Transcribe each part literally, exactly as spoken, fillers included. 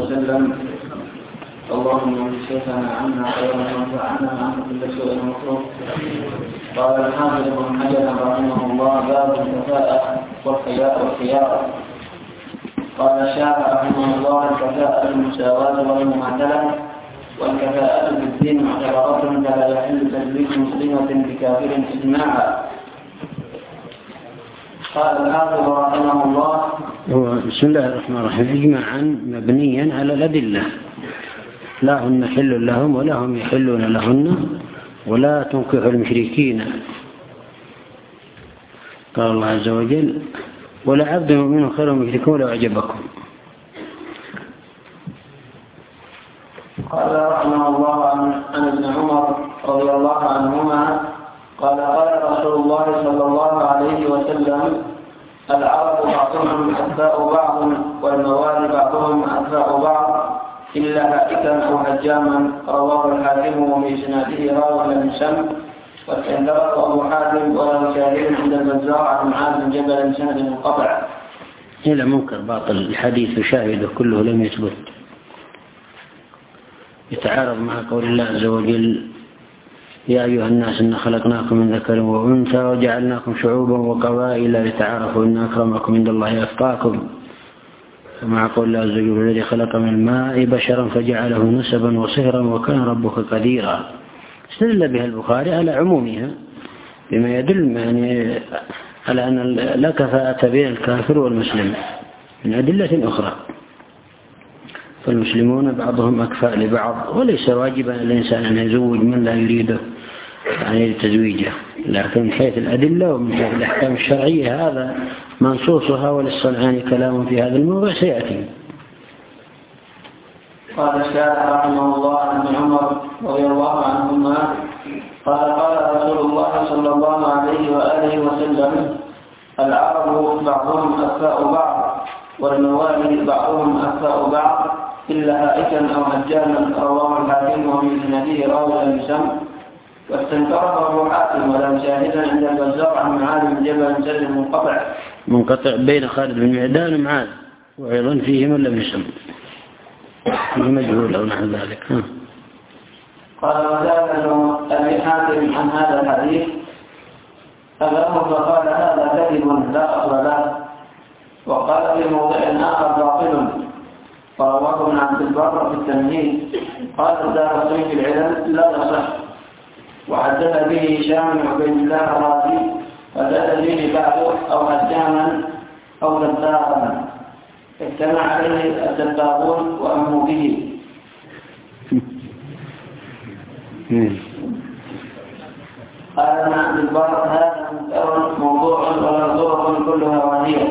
وسلم. اللهم اكشفنا عنا خيرا وانفعنا عن كل سوء مكروه. قال الحافظ ابن حجر رحمه الله: باب الكفاءة والخيار. قال الشافعي رحمه الله: الكفاءة المساواة والمماثلة، والكفاءة في الدين معتبرة، فلا يحل تزويج مسلمة بكافر إجماعا. قال الحافظ رحمه الله: هو بسم الله الرحمن الرحيم إجماعا مبنيا على الأدلة، لا هن حل لهم ولا هم يحلون لهن، ولا تنكح المشركين. قال الله عز وجل: ولا عبد مؤمن خير مشرك ولو أعجبكم. قال رحمه الله عن ابن عمر رضي الله عنهما قال: قال رسول الله صلى الله عليه وسلم: العرب بعضهم أتباع بعض، والموالي بعضهم أتباع بعض، إلا هائكا أو هجاما. رواه الحاكم وبإسناده راوي لم يسم، واستنكره أبو حاتم وله شاهد عند البزار عن معاذ بن جبل سند منقطع. إلى منكر باطل الحديث وشاهده كله لم يثبت، يتعارض مع قول الله عز وجل: يا أيها الناس إنا خلقناكم من ذكر وأنثى وجعلناكم شعوبا وقبائل لتعارفوا إن أكرمكم عند الله أتقاكم. ومع قول الله عز وجل: الذي خلق من الماء بشرا فجعله نسبا وصهرا وكان ربك قديرا. استدل بها البخاري على عمومها بما يدل يعني على أن لا كفاءة بين الكافر والمسلم من أدلة أخرى، فالمسلمون بعضهم أكفاء لبعض، وليس واجبا الإنسان أن يزوج من لا يريده يعني تزويجه، لكن من حيث الأدلة ومن حيث الأحكام الشرعية هذا منصوصها، وللصنعاني كلام في هذا الموضوع سيأتي. قال الشافعي رحمه الله عن ابن عمر رضي الله عنهما قال: قال رسول الله صلى الله عليه وآله وسلم: العرب بعضهم أكفاء بعض، والموالي بعضهم أكفاء بعض، إلا هائكا أو هجاما. رواه الحاكم وبإسناده راوي لم يسم، واستنكره أبو حاتم وله شاهدا عند البزار عن معاذ بن جبل سند منقطع منقطع بين خالد بن معدان ومعاذ، وأيضا فيه من لم يسم مجهول أو نحو ذلك. قال: وسأل أبي حاتم عن هذا الحديث أباه فقال: هذا كذب لا أصل له. وقال في موضع آخر: باطل. فرواه ابن عبد البر في التمهيد قال: الدارقطني في العلل لا يصح. وحدث به هشام بن عبيد الله الرازي فزاد به بعضه أو هجاما أو دبارا، اجتمع عليه الدبارون وأموا به. قال ابن عبد البر: هذا منكر موضوع ومرضوع كلها وهي.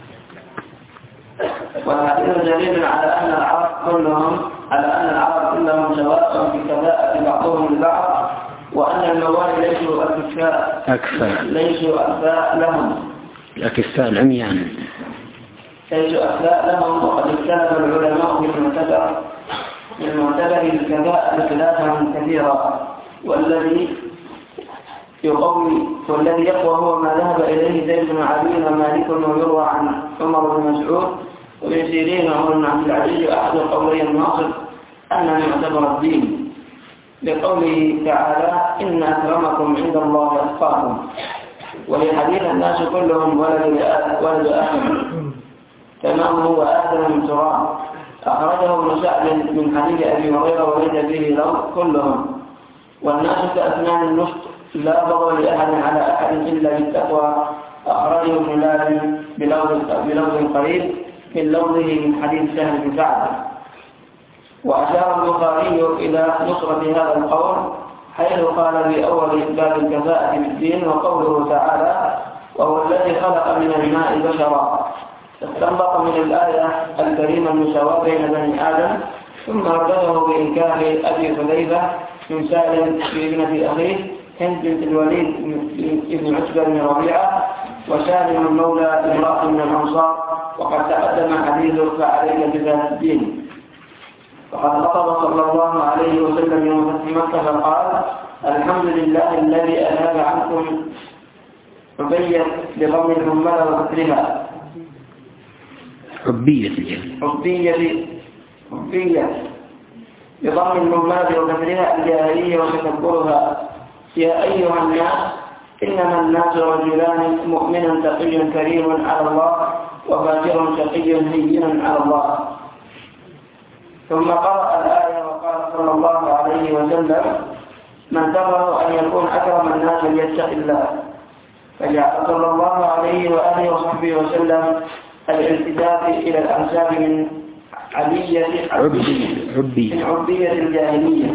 والحديث دليل على أن العرب كلهم على أن العرب كلهم سواء في كفاءة بعضهم لبعض، وأن الموالي ليسوا أكفاء أكفاء ليسوا أكفاء لهم الأكفاء العميان ليسوا أكفاء لهم. وقد اختلف العلماء في المعتبر من معتبر الكفاءة خلافهم كثيرا، والذي يقوي والذي يقوى هو ما ذهب إليه زيد بن علي ومالك، ويروى عن عمر بن مسعود وابن سيرين وعمر بن عبد العزيز. أحد القولين الناصر أن يعتبر الدين، لقوله تعالى: إن أكرمكم عند الله أتقاكم. ولحديث الناس كلهم ولد ولد آدم كما هو آدم من تراب، أخرجه ابن سعد من حديث أبي هريرة ولد به لو كلهم. والناس كأسنان النشط لا بغض لأحد على أحد إلا بالتقوى، أخرجه ابن لابن بلفظ قريب من لفظه من حديث سهل بن سعد. وأشار البخاري إلى نصرة هذا القول حيث قال في أول باب الكفاءة بالدين: وقوله تعالى: وهو الذي خلق من الماء بشرا. استنبط من الآية الكريمة المساواة بين بني آدم، ثم رده بإنكار أبي حذيفة من سالم بابنة أخيه هند بنت الوليد بن عتبة بن ربيعة، وسالم المولى امرأة من الأنصار، وقد تقدم حديثه فعليك بذات الدين. وقد خطب صلى الله عليه وسلم يوم فتح مكة فقال: الحمد لله الذي أذهب عنكم عبية بضم الهمال وكسرها عبية عبية حبية بضم النماذج وكسرها الجاهلية وتكبرها. يا أيها الناس إنما الناس رجلان مؤمن تقي كريم على الله وفاجر شقي هين على الله. ثم قرأ الآية وقال صلى الله عليه وسلم من سره أن يكون أكرم الناس ليتق الله. فجعل صلى الله عليه وآله وصحبه وسلم الالتفات إلى الأنساب من عبية من عبية الجاهلية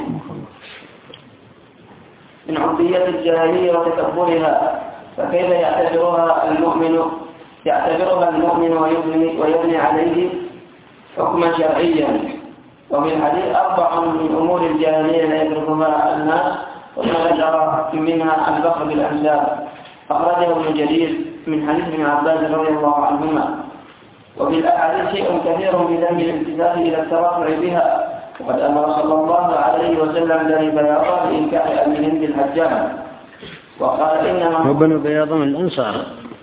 من عبية الجاهلية وتكبرها. فكيف يعتبرها المؤمن يعتبرها المؤمن ويبني, ويبني عليه حكما شرعيا. وفي الحديث أربع من أمور الجاهلية لا يتركها الناس وما ذكر منها البخل بالأنساب. أخرجه ابن جرير من حديث ابن عباس رضي الله عنهما. وفي الأحاديث شيء كثير بذنب الامتثال إلى الترفع بها، وقد أمر صلى الله عليه وسلم بني بياضا بإنكار أمرهم بالحجام وقال إنما وبنو بياضا من الأنصار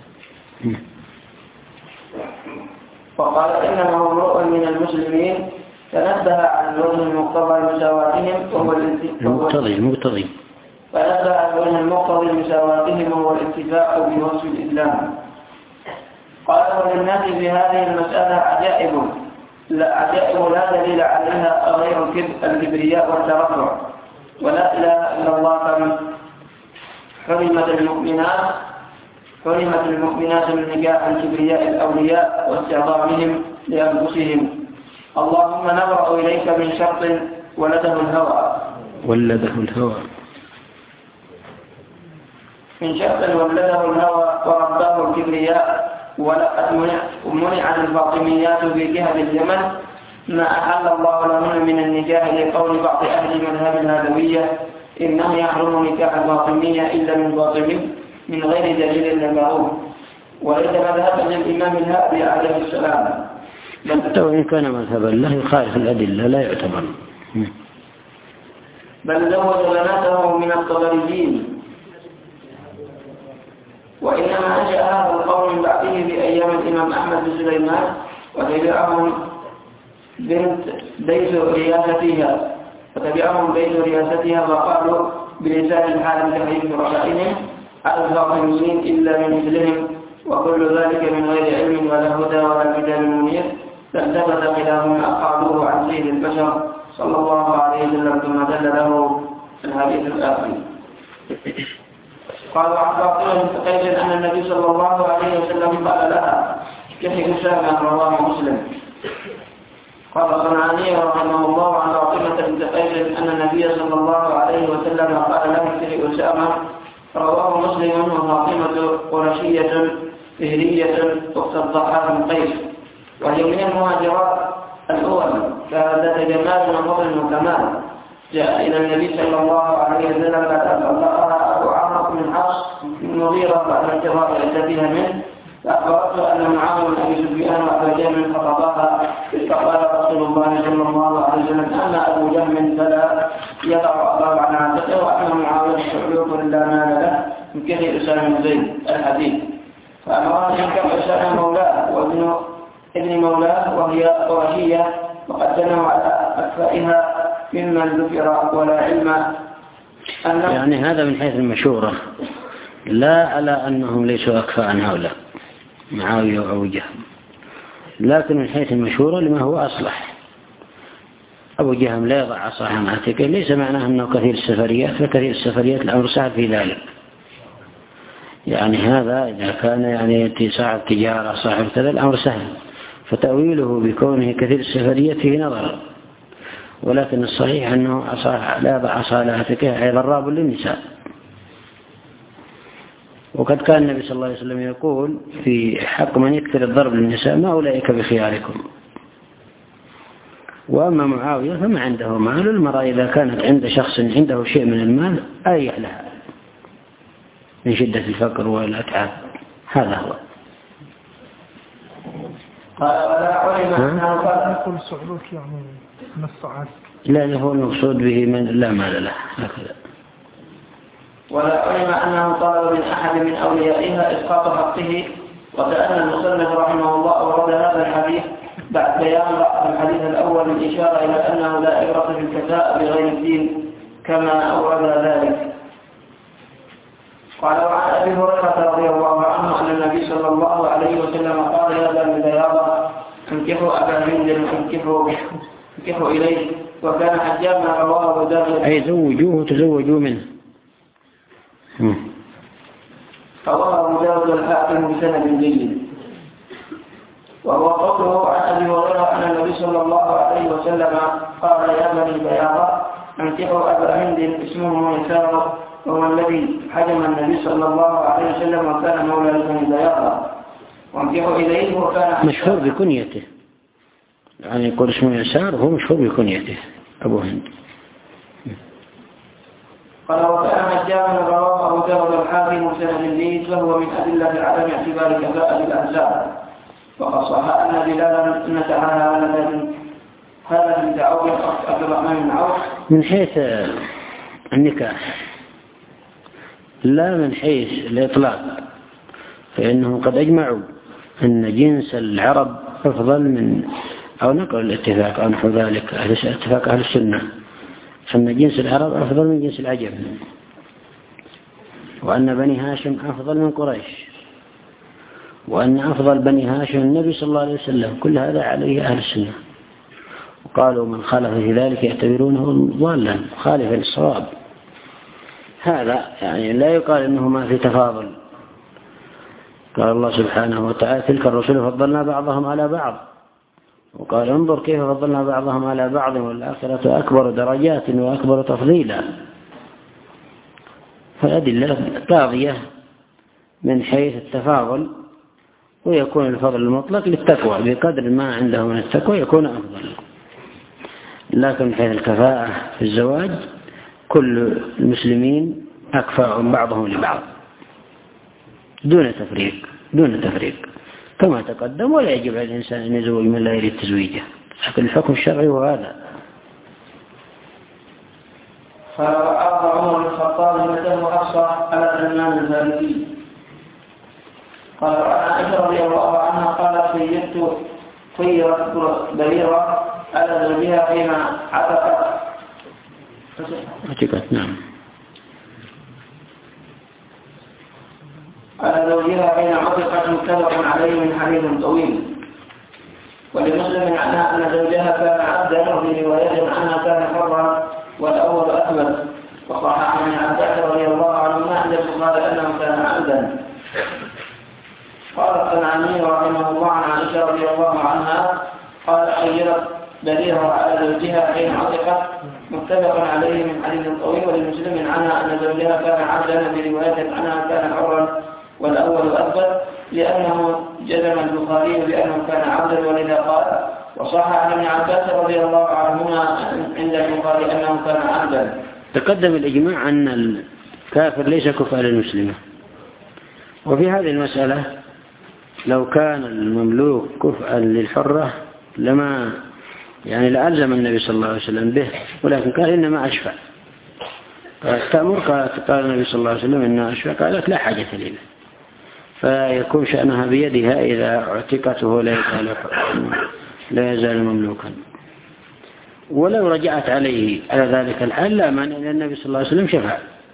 وقال إنما هو امرؤ من المسلمين تنبه عن وجه المقتضى لمساواتهم وهو المقتضي المقتضي فنبه عن وجه المقتضى لمساواتهم وهو الاتفاق بوصف الإسلام. قال وللناس في هذه المسألة عجائب لا عجائب لا دليل عليها غير الكبرياء والترفع ولا إله إلا الله. كما حرمت المؤمنات حرمت المؤمنات من نكاح الكبرياء الأولياء واستعظامهم لأنفسهم. اللهم نبرأ إليك من شرط ولده الهوى ولده الهوى من شرط ولده الهوى ورباه الكبرياء. ولقد منعت الفاطميات في جهة اليمن ما أحل الله لهن من النكاح لقول بعض أهل مذهب الهدوية إنه يحرم نكاح الفاطمية إلا من فاطمي من غير دليل ذكروه، وليس مذهبا للإمام الهادي عليه السلام. حتى وإن كان مذهبا له يخالف الأدلة لا يعتبر. بل زوج بناته من الطبريين. وإنما أنشأ هذا القول من بعده في أيام الإمام أحمد بن سليمان وتبعهم بنت بيت رياستها وتبعهم بيت رياستها وقالوا بلسان الحال تحريم رأيهم على الفاطميين إلا من مثلهم، وكل ذلك من غير علم ولا هدى ولا كتاب منير. فالتفت خلافهم أقالوه عن سيد البشر صلى الله عليه وسلم ثم دل له الحديث الآخر. قال عن فاطمة بنت قيس أن النبي صلى الله عليه وسلم قال لها كحك سامة رواه مسلم. قال صنعاني رحمه الله عن فاطمة بنت قيس أن النبي صلى الله عليه وسلم قال لها كحك سامة رواه مسلم. وفاطمة قرشية فهرية أخت الضحاك بن قيس وهي من المهاجرات الأول فذات جمال وفضل وكمال. جاء إلى النبي صلى الله عليه وسلم قد طلقها أبو عمرو بن حفص بن مغيرة بعد انتظار عدتها منه، فأخبرته أن معاوية بن أبي سفيان وأبا جهم خطباها فقال رسول الله صلى الله عليه وسلم أما أبو جهم فلا يضع أباه عن عاتقه وأما معاوية صعلوك لا مال له من كثير أسامة بن زيد الحديث. فأمرها أن ينكح أسامة مولاه وابن ابن مولاه وهي قرشية وقد جنوا على أكفائها ممن ذكر ولا علم أنه يعني هذا من حيث المشورة لا على أنهم ليسوا أكفاء هؤلاء معاوية أو جهم، لكن من حيث المشورة لما هو أصلح. أبو جهم لا يضع عصاه عن عاتقه ليس معناه أنه كثير السفريات، فكثير السفريات الأمر سهل في ذلك. يعني هذا إذا كان يعني يأتي صاحب تجارة صاحب كذا الأمر سهل، فتأويله بكونه كثير السفريات فيه نظر، ولكن الصحيح أنه لا يضع عصاه على عاتقه أي ضراب للنساء. وقد كان النبي صلى الله عليه وسلم يقول في حق من يكثر الضرب للنساء ما أولئك بخياركم. وأما معاوية فما عنده مال، المرأة إذا كانت عند شخص عنده شيء من المال أريح لها من شدة الفقر والأتعاب. هذا هو. يقول صعلوك يعني نص عسك لا هو المقصود به من لا مال له هكذا. ولا علم أنه طلب من أحد من أوليائها إسقاط حقه. وكأن المصنف رحمه الله أورد هذا الحديث بعد بيان الحديث الأول الإشارة إلى أنه لا عبرة في الكفاءة بغير الدين كما أورد ذلك. قال وعن أبي هريرة رضي الله عنه أن النبي صلى الله عليه وسلم قال يا بني البياضة انكحوا أبا هند انكحوا انكحوا إليه وكان حجاما رواه أبو داود. أي زوجوه تزوجوا منه. رواه أبو داود الحاكم بسند جيد. وهو قوله عن أبي هريرة أن النبي صلى الله عليه وسلم قال يا بني البياضة انكحوا أبا هند اسمه يسار وهو الذي حجم النبي صلى الله عليه وسلم وكان مولى لبني البياضة وانكحوا إليه وكان مشهور بكنيته، يعني يقول اسمه يسار وهو مشهور بكنيته أبو هند. قال وكان حجاما رواه أبو داود الحاكم بسند جيد فهو من أدلة عدم اعتبار كفاءة الأنساب. وقد صح أن بلالا نتعالى هذا من تعود عبد الرحمن بن عوف من حيث النكاح لا من حيث الإطلاق، فإنهم قد أجمعوا أن جنس العرب أفضل من أو نقل الاتفاق أو نحو ذلك اتفاق أهل السنة أن جنس العرب أفضل من جنس العجم، وأن بني هاشم أفضل من قريش، وأن أفضل بني هاشم النبي صلى الله عليه وسلم. كل هذا عليه أهل السنة، وقالوا من خالف في ذلك يعتبرونه ضالا خالفا للصواب. هذا يعني لا يقال إنه ما في تفاضل. قال الله سبحانه وتعالى تلك الرسل فضلنا بعضهم على بعض، وقال انظر كيف فضلنا بعضهم على بعض والآخرة أكبر درجات وأكبر تفضيلا. فالأدلة قاضية من حيث التفاضل، ويكون الفضل المطلق للتقوى بقدر ما عنده من التقوى يكون أفضل. لكن من حيث الكفاءة في الزواج كل المسلمين أكفاء بعضهم لبعض دون تفريق دون تفريق كما تقدم. ولا يجب على الإنسان أن يزوج من لا يريد تزويجه، لكن الحكم الشرعي هو هذا. فعرض عمر بن الخطاب ابنته حفصة على سلمان الفارسي. قال عن عائشة رضي الله عنها قالت خيرت خيرت بريرة على زوجها حين عتقت عتقت نعم على زوجها حين عتقت متفق عليه من حديث طويل. ولمسلم عنها أن زوجها كان عبدا وفي رواية عنها كان حرا والأول أثبت. وصح عن عباس رضي الله عنهما عند البخاري أنه كان عبدا. قال الصنعاني رحمه الله عن عائشة رضي الله عنها قال خيرت بريرة على زوجها حين عتقت متفق عليه من حديث طويل. ولمسلم عنها أن زوجها كان عبدا وفي رواية عنها كان حرا والأول أثبت، لأنه جزم البخاري بأنه كان عبدا ولذا قال. وصح عن ابن عباس رضي الله عنهما عند البخاري أنه كان عبدا. تقدم الإجماع أن الكافر ليس كفءا للمسلمة. وفي هذه المسألة لو كان المملوك كفءا للحرة لما يعني لألزم النبي صلى الله عليه وسلم به، ولكن قال إنما أشفع. تأمر قالت قال النبي صلى الله عليه وسلم إنها أشفع، قالت لا حاجة لي، فيكون شأنها بيدها إذا اعتقته لا يزال لا يزال مملوكا. ولو رجعت عليه على ذلك الحال لا مانع أن النبي صلى الله عليه وسلم شفع.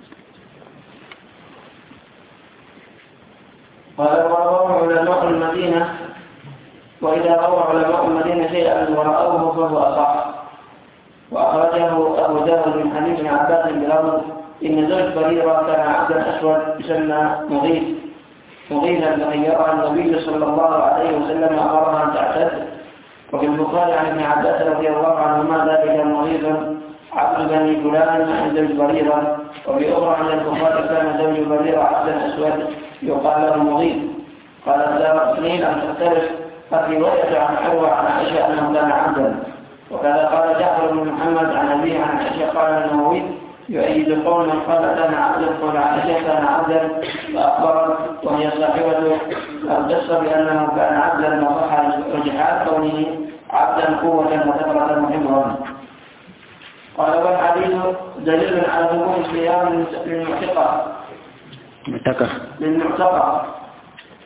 قال وروى علماء المدينة وإذا روى علماء المدينة شيئا ورأوه فهو أصح. وأخرجه أبو داود من حديث ابن عباس بلفظ إن زوج بريرة كان عبدا أسود يسمى مغيث مغيثا فخيرها النبي صلى الله عليه وسلم أمرها أن تعتد. وفي البخاري عن ابن عباس رضي الله عنهما ذلك مغيث عبد بني فلان عن زوج بريرة. وفي أخرى عن البخاري كان زوج بريرة عبدا أسود يقال له مغيث. قال الدار اثنين أن تختلف الرواية عن حروة عن عائشة أنه كان عبدا. وكذا قال جعفر بن محمد عن أبيه عن عائشة قال النووي يؤيد قولا قال كان عبدا قال عائشة كان عبدا فأخبرت وهي صاحبة القصة بأنه كان عبدا وصح رجحات كونه عبدا قوة وثقة محبرا. قال والحديث دليل على ثبوت الصيام للمعتقى للمعتقى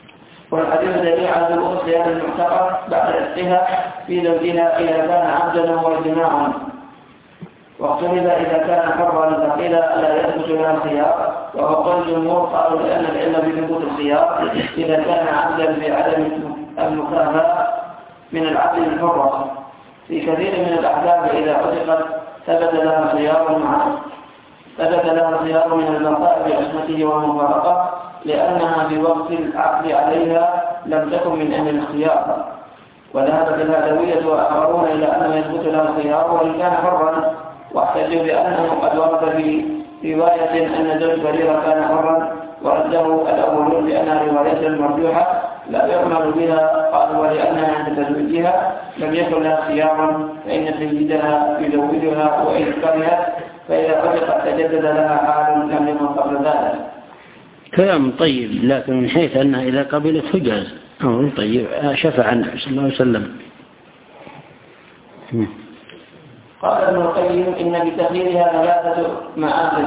والحديث دليل على وجوب صيام المعتقة بعد عتقها في زوجها إذا كان عبدا وجماعا، واختلف إذا كان حرا فقيل لا يثبت لها الخيار، وهو قول الجمهور قالوا لأن العلم بثبوت الخيار إذا كان عبدا بعدم المكافأة من العبد الحر. في كثير من الأحكام إذا عتقت ثبت لها الخيار مع ثبت لها الخيار من البقاء بعصمته والمفارقة، لأنها في وقت العقد عليها لم تكن من أهل الخيار. وذهبت الهدوية وآخرون إلى أنه يثبت لها الخيار وإن كان حرا، واحتجوا بأنه قد ورد في رواية أن زوج بريرة كان حرا، ورده الأولون بأنها رواية مرجوحة لا يعمل بها. قالوا ولأنها عند تزويجها لم يكن لها خيار، فإن سيدها يزوجها وإن كرهت، فإذا عتقت تجدد لها حال لم يكن قبل ذلك. كلام طيب، لكن من حيث أنها إذا قبلت فجاز أمر طيب شفع عنه صلى الله عليه وسلم. قال ابن القيم إن بتخييرها ثلاثة مآخذ،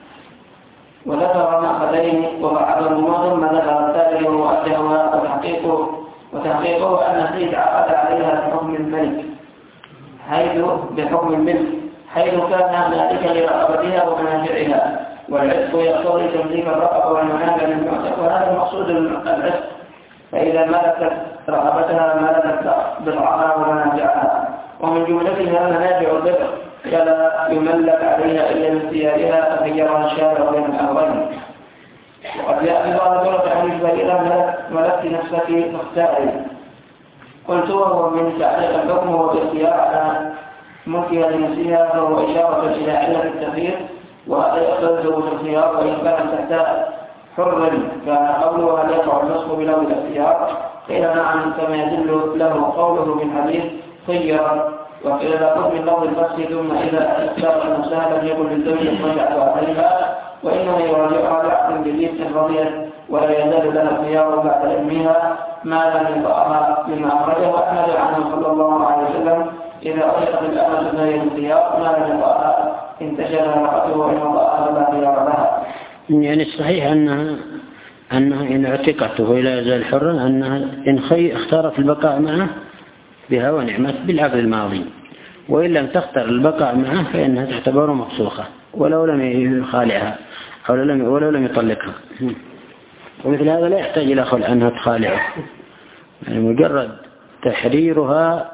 وذكر مأخذين وبعضهما ثم ذكر الثالث وأدهما وتحقيقه وتحقيقه أن السيد عقد عليها بحكم الملك حيث بحكم الملك حيث كان ذلك لرغبتها ومنافعها، والعتق يقتضي تمليك الرقبة والمنافع للمعتق، وهذا المقصود العتق. فإذا ملكت رغبتها ملكت بضعها ومنافعها، ومن جملتها منافع البر فلا يملك عليها إلا من ثيابها فخيرها الشارع بين الأمرين. وقد يأتي بعض طرق حديث بريرة ملكت نفسك فاختاري. قلت وهو من تعليق الحكم والاختيار على ملكها لنفسها، فهو إشارة إلى علة التخيير، وهذا يقتضي ثبوت الخيار وإن كان تحت حر. كان قوله هل يقع النصب بلون الاختيار؟ قيل نعم، كما يدل له قوله بالحديث خيرا، وقيل لا خذ من لفظ الفصل ثم إذا اختار المساء لم يكن للزوج رجعت عليها، وإنما يراجعها بعد جديد إن رضيت، ولا يزال لها الخيار بعد علمها ما لم يطأها، لما أخرجه أحمد عنه صلى الله عليه وسلم إذا أطلقت الأمة فهي الخيار ما لم يطأها انتشر رأته وإن طأها لا خيار لها. يعني الصحيح أنها أنها إن اعتقت ولا يزال حرا أنها إن خي اختارت البقاء معه بها ونعمت بالعقد الماضي، وإن لم تختار البقاء معه فإنها تعتبر مفسوخة ولو لم يخالعها أو لم ولو لم يطلقها. ومثل هذا لا يحتاج إلى خلع أنها تخالعه، يعني مجرد تحريرها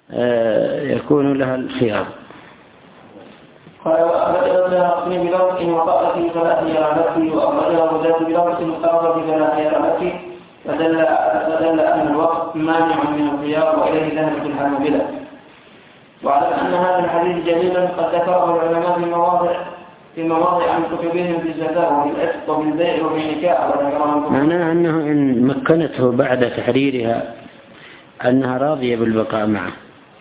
يكون لها الخيار. قال وأخرجه الدارقطني بلفظ إن وقعت في ثلاث يرامتي، وأخرجه مجاهد بلفظ إن قرض في ثلاث يرامتي، فدل فدل أن الوقت مانع من الخيار، وإليه ذهبت الحنابلة. واعلم أن هذا الحديث جليلا قد ذكره العلماء في مواضع في مواضع عن كتبهم في الزكاة وفي العتق وفي البيع وفي النكاح، معناه أنه إن مكنته بعد تحريرها أنها راضية بالبقاء معه،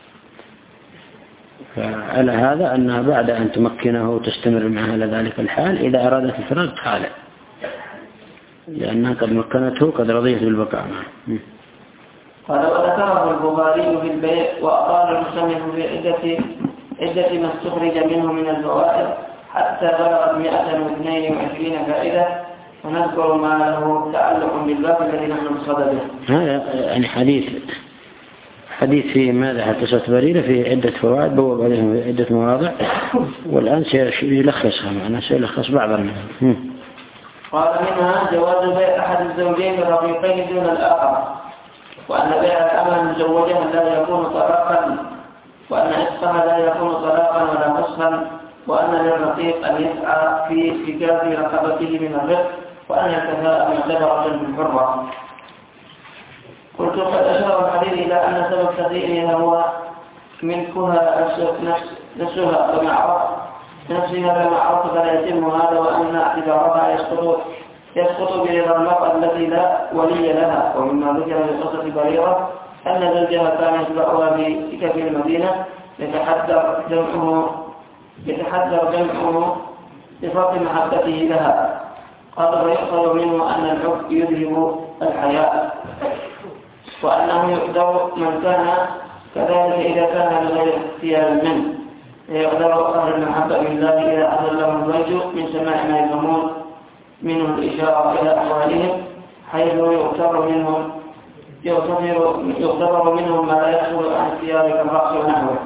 فعلى هذا أنها بعد أن تمكنه وتستمر معه على ذلك الحال إذا أرادت الفراغ تخالع، لأنها قد مكنته قد رضيت بالبقاء معه. قال وذكره البخاري في البيع، وأطال المصنف في عدة عدة ما استخرج منه من الفوائد حتى بلغت مئة واثنين وعشرين فائدة، ونذكر ما له تعلق بالباب الذي نحن بصدده. هذا يعني حديث حديث في ماذا حدثت بريرة في عدة فوائد بوب عليهم في عدة مواضع، والآن سيلخصها معنا سيلخص بعض منها. قال منها جواز بيع أحد الزوجين الرقيقين دون الآخر، وأن بيع الأمة المزوجة لا يكون طلاقا، وأن عتقها لا يكون طلاقا ولا فسخا، وأن للرقيق أن يسعى في افتكاك رقبته من الرق، وأن الكفاءة معتبرة بالحرة. قلت قد أشار الحديث إلى أن سبب تغييرها هو ملكها نفسها كما عرفت نفسها كما عرفت فلا يتم هذا، وأن اعتبارها يسقط يسقط برضا المرأة التي لا ولي لها. ومما ذكر في قصة بريرة أن زوجها كان يتبعها في سكك المدينة يتحذر جمعه يتحذر جمعه بفرط محبته لها. قال فيؤخذ منه أن الحب يذهب الحياء، وأنه يقدر من كان كذلك إذا كان بغير اختيار منه، يقدر أهل المحبة بالله إذا أهل له الزوج من سماع ما يفهمون منه الإشارة إلى أحوالهم حيث يغتبر منهم يغتبر, يغتبر منهم ما لا يحصل عن اختيار كالرقص ونحوه.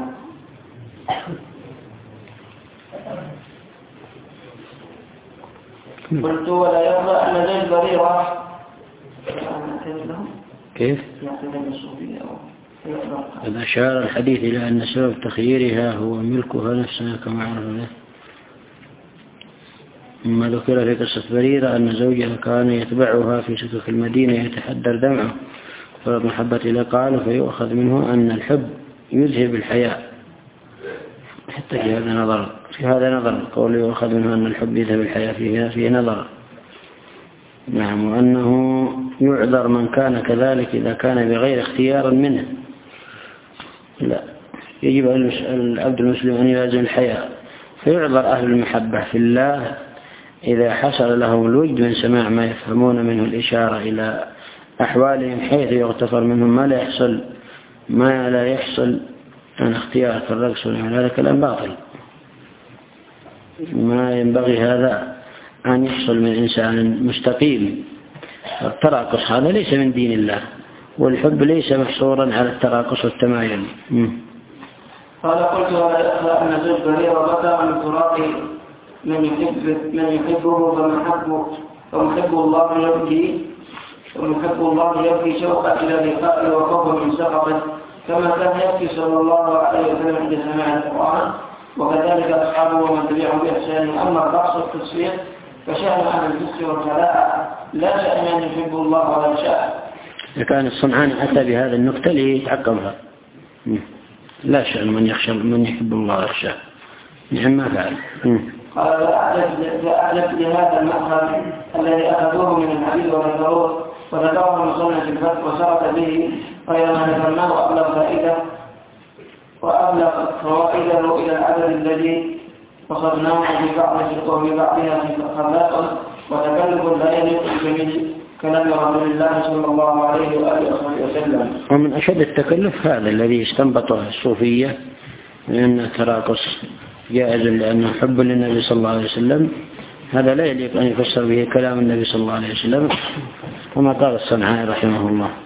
قلت ولا يرضى أن زوج بريرة كيف؟ إذا أشار الحديث إلى أن سبب تخييرها هو ملكها نفسها كما عرف له. مما ذكر في قصة بريرة أن زوجها كان يتبعها في سكك المدينة يتحدر دمعه فرض محبة إلى قال فيؤخذ منه أن الحب يذهب الحياء. حتى في هذا نظر في هذا نظر قول يؤخذ منه أن الحب يذهب الحياء فيه فيه نظر. نعم. وأنه يعذر من كان كذلك إذا كان بغير اختيار منه. لا يجب على العبد المسلم أن يلازم الحياء فيعذر أهل المحبة في الله إذا حصل لهم الوجد من سماع ما يفهمون منه الإشارة إلى أحوالهم حيث يغتفر منهم ما لا يحصل ما لا يحصل عن اختيار الرقص هذا كلام باطل. ما ينبغي هذا أن يحصل من إنسان مستقيم. التراقص هذا ليس من دين الله والحب ليس محصورا على التراقص والتمايل. قال قلت ولا يخفى أن زوج بريرة بكى من فراق من يحب من يحبه فمحبه فمحب الله يبكي ومحب الله يبكي شوقا إلى لقائه وخوفا من سخطه كما كان يبكي صلى الله عليه وسلم عند سماع القرآن وكذلك أصحابه ومن تبعهم بإحسان. أما الرقص والتصفيق فشأن أهل الفسق والخلاء لا شأن من يحب الله ولا شاء. كان الصنعاني أتى بهذا النكتة ليتعقبها. لا شأن من يخشى من يحب الله ولا شاء. نعم ما فعل. قال فأعجب لهذا المأخذ الذي أخذوه من الحديث وذكروه وذكره المصنف في الفتح وسرت به غير ما ذكرناه وأبلغ فائدة وأبلغ فوائده إلى العدد الذي وصلناه في بعض وفي بعضها في خلاق وتكلف لا يليق بجميل كلام رسول الله صلى الله عليه وآله وسلم. ومن أشد التكلف هذا الذي استنبطه الصوفية من التراقص جائز لأنه حب للنبي صلى الله عليه وسلم. هذا لا يليق أن يفسر به كلام النبي صلى الله عليه وسلم كما قال الصنعاني رحمه الله.